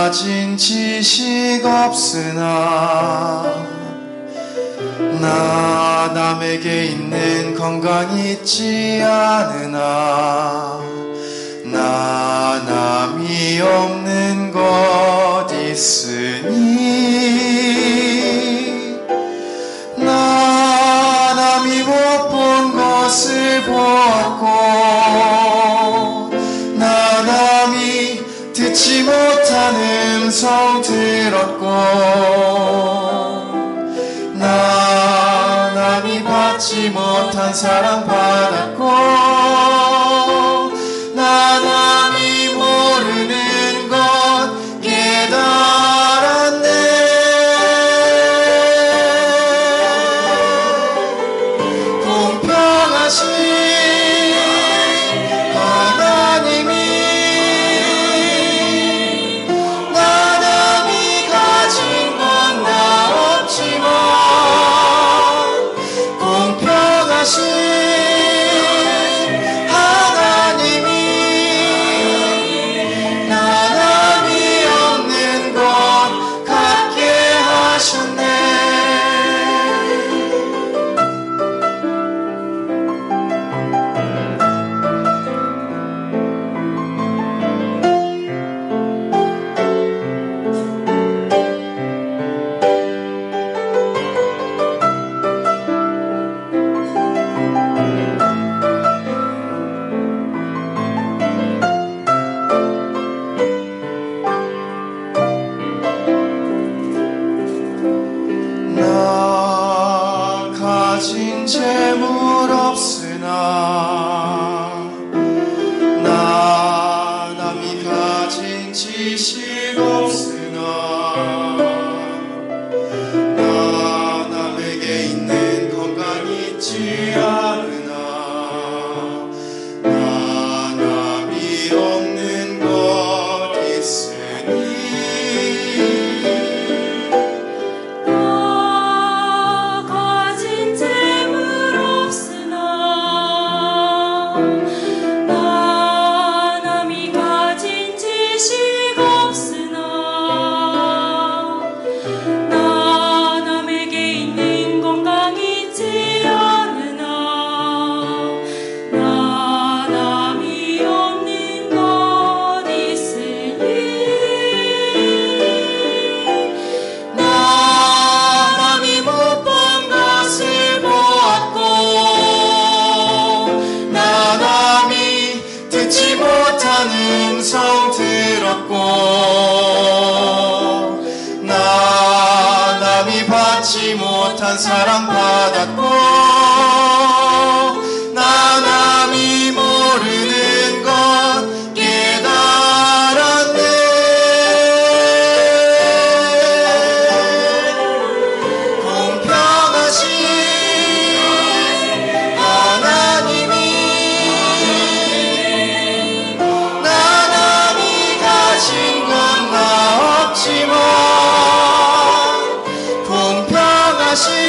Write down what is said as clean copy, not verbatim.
가진 지식 없으나 나 남에게 있는 건강 있지 않으나 나 남이 없는 것 있으니 나 남이 못 본 것을 보았고 나 남이 듣지 못한 음성 들었고 나 남이 받지 못한 사랑 받았고 나 남이 모르는 것 깨달았네. 공평하신 하나님이 나 남이 가진 건 나 없지만 공평하신 하나님이 나 남이 없는 것 같게 하셨네. 나 가진 재물 없으나 나 남이 가진 지식 없으나 나 남에게 있는 건강 있지 않으나 나 남이 없는 것 있으니 가진 재물 없으나 나 남이 가진 지식 없으나 나 남에게 있는 건강 있지 않으나 나 남이 없는 것 있으니 나 남이 못 본 것을 보았고 나 남이 듣지 못한 음성 들었고 나 남이 받지 못한 사랑 받았고 나 남이 모르는 것 깨달았네. 공평하신 하나님이 나 남이 가진 건 나 없지만 공평하신